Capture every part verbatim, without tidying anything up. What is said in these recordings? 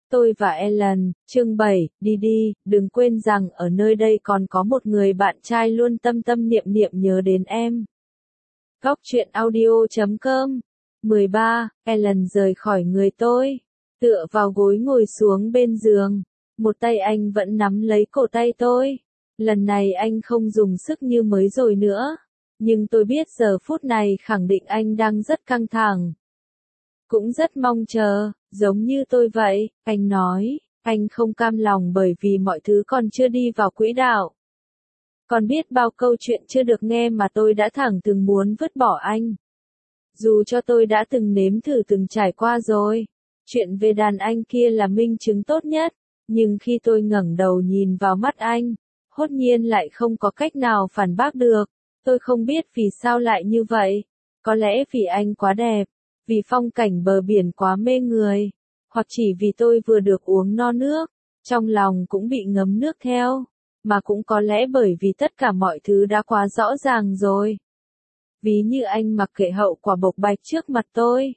Tôi và Ellen, chương bảy, đi đi, đừng quên rằng ở nơi đây còn có một người bạn trai luôn tâm tâm niệm niệm nhớ đến em. Góc truyện audio chấm com mười ba, Ellen rời khỏi người tôi, tựa vào gối ngồi xuống bên giường. Một tay anh vẫn nắm lấy cổ tay tôi. Lần này anh không dùng sức như mới rồi nữa. Nhưng tôi biết giờ phút này khẳng định anh đang rất căng thẳng. Cũng rất mong chờ, giống như tôi vậy, anh nói, anh không cam lòng bởi vì mọi thứ còn chưa đi vào quỹ đạo. Còn biết bao câu chuyện chưa được nghe mà tôi đã thẳng từng muốn vứt bỏ anh. Dù cho tôi đã từng nếm thử từng trải qua rồi, chuyện về đàn anh kia là minh chứng tốt nhất, nhưng khi tôi ngẩng đầu nhìn vào mắt anh, hốt nhiên lại không có cách nào phản bác được. Tôi không biết vì sao lại như vậy, có lẽ vì anh quá đẹp, vì phong cảnh bờ biển quá mê người, hoặc chỉ vì tôi vừa được uống no nước, trong lòng cũng bị ngấm nước theo, mà cũng có lẽ bởi vì tất cả mọi thứ đã quá rõ ràng rồi. Ví như anh mặc kệ hậu quả bộc bạch trước mặt tôi.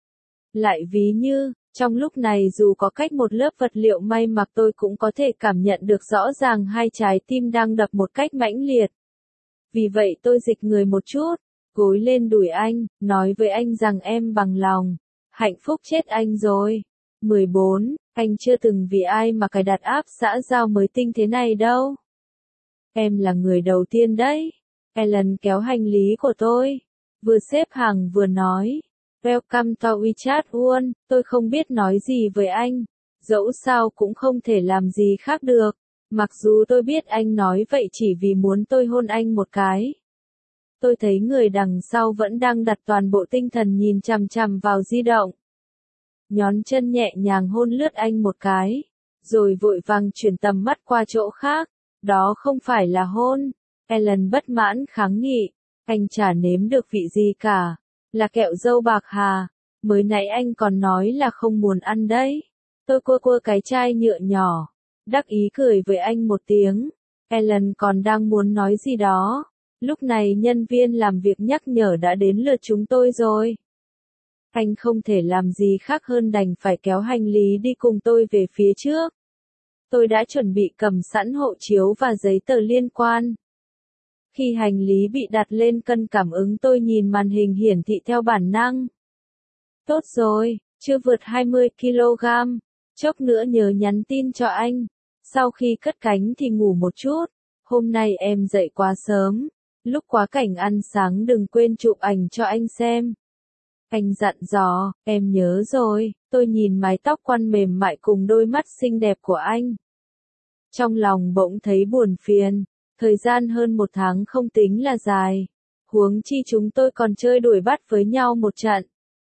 Lại ví như, trong lúc này dù có cách một lớp vật liệu may mặc tôi cũng có thể cảm nhận được rõ ràng hai trái tim đang đập một cách mãnh liệt. Vì vậy tôi dịch người một chút, gối lên đùi anh, nói với anh rằng em bằng lòng. Hạnh phúc chết anh rồi. mười bốn, anh chưa từng vì ai mà cài đặt app xã giao mới tinh thế này đâu. Em là người đầu tiên đấy. Ellen kéo hành lý của tôi, vừa xếp hàng vừa nói. Welcome to WeChat World, tôi không biết nói gì với anh. Dẫu sao cũng không thể làm gì khác được. Mặc dù tôi biết anh nói vậy chỉ vì muốn tôi hôn anh một cái. Tôi thấy người đằng sau vẫn đang đặt toàn bộ tinh thần nhìn chằm chằm vào di động. Nhón chân nhẹ nhàng hôn lướt anh một cái, rồi vội vàng chuyển tầm mắt qua chỗ khác. Đó không phải là hôn. Ellen bất mãn kháng nghị. Anh chả nếm được vị gì cả. Là kẹo dâu bạc hà. Mới nãy anh còn nói là không muốn ăn đấy. Tôi cua cua cái chai nhựa nhỏ. Đắc ý cười với anh một tiếng. Ellen còn đang muốn nói gì đó. Lúc này nhân viên làm việc nhắc nhở đã đến lượt chúng tôi rồi. Anh không thể làm gì khác hơn đành phải kéo hành lý đi cùng tôi về phía trước. Tôi đã chuẩn bị cầm sẵn hộ chiếu và giấy tờ liên quan. Khi hành lý bị đặt lên cân cảm ứng tôi nhìn màn hình hiển thị theo bản năng. Tốt rồi, chưa vượt hai mươi ki lô gam. Chốc nữa nhớ nhắn tin cho anh. Sau khi cất cánh thì ngủ một chút. Hôm nay em dậy quá sớm. Lúc quá cảnh ăn sáng đừng quên chụp ảnh cho anh xem. Anh dặn dò, em nhớ rồi. Tôi nhìn mái tóc quăn mềm mại cùng đôi mắt xinh đẹp của anh. Trong lòng bỗng thấy buồn phiền. Thời gian hơn một tháng không tính là dài. Huống chi chúng tôi còn chơi đuổi bắt với nhau một trận.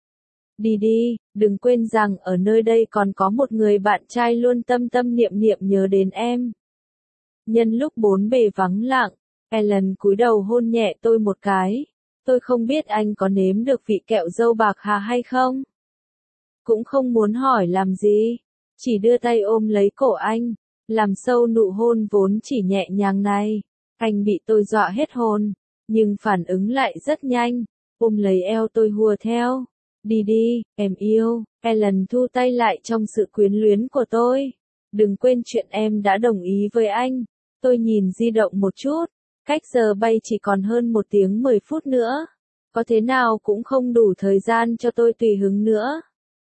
Đi đi, đừng quên rằng ở nơi đây còn có một người bạn trai luôn tâm tâm niệm niệm nhớ đến em. Nhân lúc bốn bề vắng lặng, Ellen cúi đầu hôn nhẹ tôi một cái. Tôi không biết anh có nếm được vị kẹo dâu bạc hà hay không. Cũng không muốn hỏi làm gì. Chỉ đưa tay ôm lấy cổ anh. Làm sâu nụ hôn vốn chỉ nhẹ nhàng này. Anh bị tôi dọa hết hồn. Nhưng phản ứng lại rất nhanh. Ôm lấy eo tôi hùa theo. Đi đi, em yêu. Ellen thu tay lại trong sự quyến luyến của tôi. Đừng quên chuyện em đã đồng ý với anh. Tôi nhìn di động một chút. Cách giờ bay chỉ còn hơn một tiếng mười phút nữa. Có thế nào cũng không đủ thời gian cho tôi tùy hứng nữa.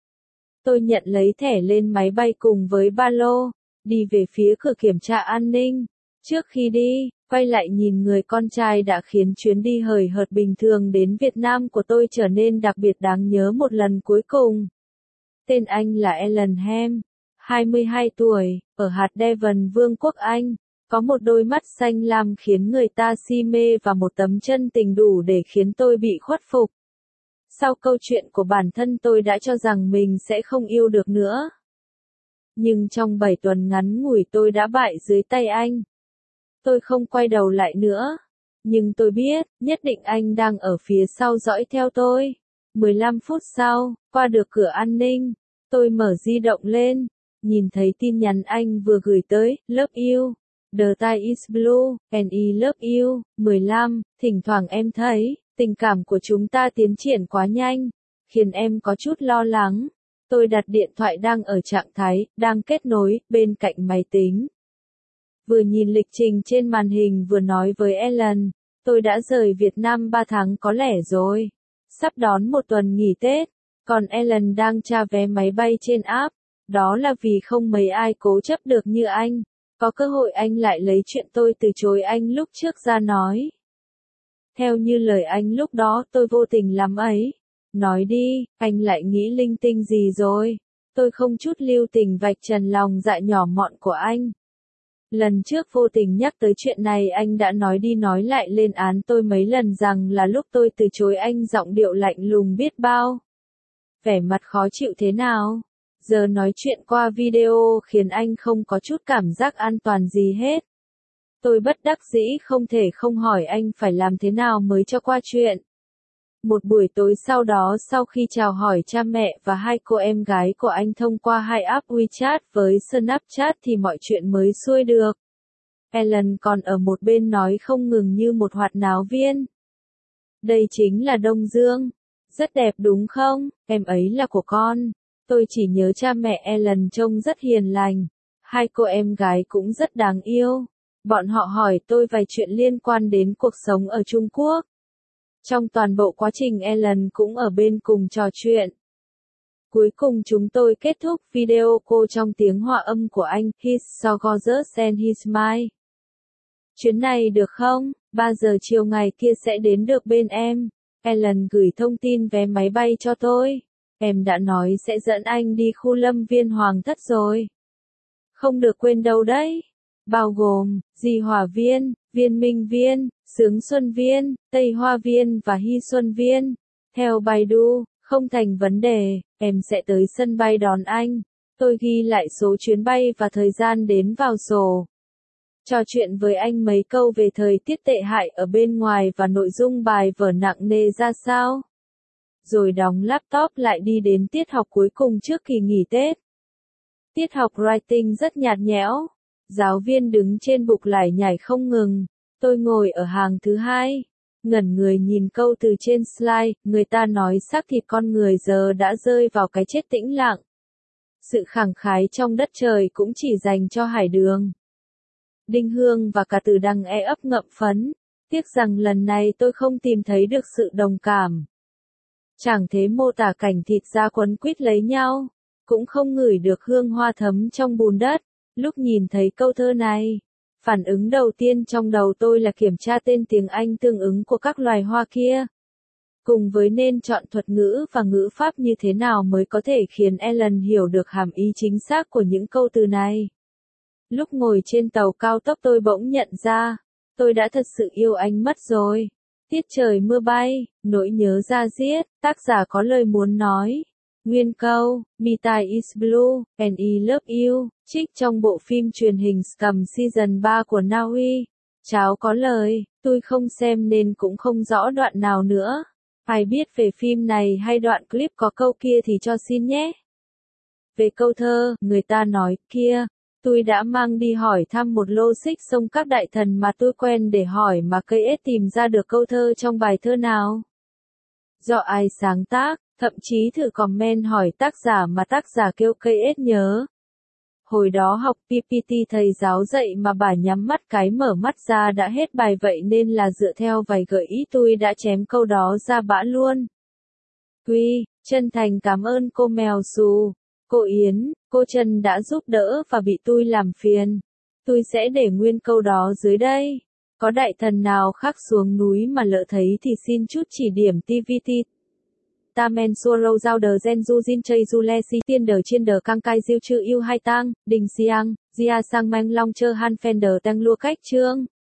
Tôi nhận lấy thẻ lên máy bay cùng với ba lô. Đi về phía cửa kiểm tra an ninh. Trước khi đi, quay lại nhìn người con trai đã khiến chuyến đi hời hợt bình thường đến Việt Nam của tôi trở nên đặc biệt đáng nhớ một lần cuối cùng. Tên anh là Ellen Ham, hai mươi hai tuổi, ở hạt Devon, Vương quốc Anh. Có một đôi mắt xanh lam khiến người ta si mê và một tấm chân tình đủ để khiến tôi bị khuất phục. Sau câu chuyện của bản thân tôi đã cho rằng mình sẽ không yêu được nữa. Nhưng trong bảy tuần ngắn ngủi tôi đã bại dưới tay anh. Tôi không quay đầu lại nữa. Nhưng tôi biết, nhất định anh đang ở phía sau dõi theo tôi. mười lăm phút sau, qua được cửa an ninh, tôi mở di động lên. Nhìn thấy tin nhắn anh vừa gửi tới, love you. The sky is blue, and I love you. mười lăm, thỉnh thoảng em thấy, tình cảm của chúng ta tiến triển quá nhanh, khiến em có chút lo lắng. Tôi đặt điện thoại đang ở trạng thái, đang kết nối, bên cạnh máy tính. Vừa nhìn lịch trình trên màn hình vừa nói với Ellen, tôi đã rời Việt Nam ba tháng có lẽ rồi. Sắp đón một tuần nghỉ Tết, còn Ellen đang tra vé máy bay trên app. Đó là vì không mấy ai cố chấp được như anh. Có cơ hội anh lại lấy chuyện tôi từ chối anh lúc trước ra nói. Theo như lời anh lúc đó tôi vô tình lắm ấy. Nói đi, anh lại nghĩ linh tinh gì rồi? Tôi không chút lưu tình vạch trần lòng dạ nhỏ mọn của anh. Lần trước vô tình nhắc tới chuyện này anh đã nói đi nói lại lên án tôi mấy lần rằng là lúc tôi từ chối anh giọng điệu lạnh lùng biết bao. Vẻ mặt khó chịu thế nào? Giờ nói chuyện qua video khiến anh không có chút cảm giác an toàn gì hết. Tôi bất đắc dĩ không thể không hỏi anh phải làm thế nào mới cho qua chuyện. Một buổi tối sau đó sau khi chào hỏi cha mẹ và hai cô em gái của anh thông qua hai app WeChat với Snapchat thì mọi chuyện mới xuôi được. Ellen còn ở một bên nói không ngừng như một hoạt náo viên. Đây chính là Đông Dương. Rất đẹp đúng không? Em ấy là của con. Tôi chỉ nhớ cha mẹ Ellen trông rất hiền lành. Hai cô em gái cũng rất đáng yêu. Bọn họ hỏi tôi vài chuyện liên quan đến cuộc sống ở Trung Quốc. Trong toàn bộ quá trình Ellen cũng ở bên cùng trò chuyện. Cuối cùng chúng tôi kết thúc video cô trong tiếng hòa âm của anh, He's so gorgeous and he's mine. Chuyến này được không? ba giờ chiều ngày kia sẽ đến được bên em. Ellen gửi thông tin vé máy bay cho tôi. Em đã nói sẽ dẫn anh đi khu lâm viên Hoàng Thất rồi. Không được quên đâu đấy. Bao gồm, Di Hòa Viên, Viên Minh Viên, Sướng Xuân Viên, Tây Hoa Viên và Hy Xuân Viên. Theo Baidu, không thành vấn đề, em sẽ tới sân bay đón anh. Tôi ghi lại số chuyến bay và thời gian đến vào sổ. Trò chuyện với anh mấy câu về thời tiết tệ hại ở bên ngoài và nội dung bài vở nặng nề ra sao. Rồi đóng laptop lại đi đến tiết học cuối cùng trước kỳ nghỉ Tết. Tiết học writing rất nhạt nhẽo. Giáo viên đứng trên bục lải nhải không ngừng. Tôi ngồi ở hàng thứ hai. Ngẩn người nhìn câu từ trên slide, người ta nói xác thịt con người giờ đã rơi vào cái chết tĩnh lặng. Sự khẳng khái trong đất trời cũng chỉ dành cho hải đường. Đinh Hương và cả Từ Đằng e ấp ngậm phấn. Tiếc rằng lần này tôi không tìm thấy được sự đồng cảm. Chẳng thế mô tả cảnh thịt da quấn quýt lấy nhau. Cũng không ngửi được hương hoa thấm trong bùn đất. Lúc nhìn thấy câu thơ này, phản ứng đầu tiên trong đầu tôi là kiểm tra tên tiếng Anh tương ứng của các loài hoa kia. Cùng với nên chọn thuật ngữ và ngữ pháp như thế nào mới có thể khiến Ellen hiểu được hàm ý chính xác của những câu từ này. Lúc ngồi trên tàu cao tốc tôi bỗng nhận ra, tôi đã thật sự yêu anh mất rồi. Tiết trời mưa bay, nỗi nhớ da diết, tác giả có lời muốn nói. Nguyên câu, My Tie is Blue, and I Love You, trích trong bộ phim truyền hình Scum Season ba của Na Uy. Cháu có lời, tôi không xem nên cũng không rõ đoạn nào nữa. Ai biết về phim này hay đoạn clip có câu kia thì cho xin nhé. Về câu thơ, người ta nói, kia, tôi đã mang đi hỏi thăm một lô xích sông các đại thần mà tôi quen để hỏi mà cây ết tìm ra được câu thơ trong bài thơ nào. Do ai sáng tác, thậm chí thử comment hỏi tác giả mà tác giả kêu cây ết nhớ. Hồi đó học pê pê tê thầy giáo dạy mà bà nhắm mắt cái mở mắt ra đã hết bài vậy nên là dựa theo vài gợi ý tôi đã chém câu đó ra bã luôn. Quy, chân thành cảm ơn cô Mèo Xù, cô Yến, cô Trân đã giúp đỡ và bị tôi làm phiền. Tôi sẽ để nguyên câu đó dưới đây. Có đại thần nào khác xuống núi mà lỡ thấy thì xin chút chỉ điểm tê vê tê. Ta men suarou giao đờ gen du jin chay du le si tiên đờ chiên đờ căng cai diêu chư yêu hai tang, đình siang, dia sang mang long chơ han phen đờ tăng lua cách trương.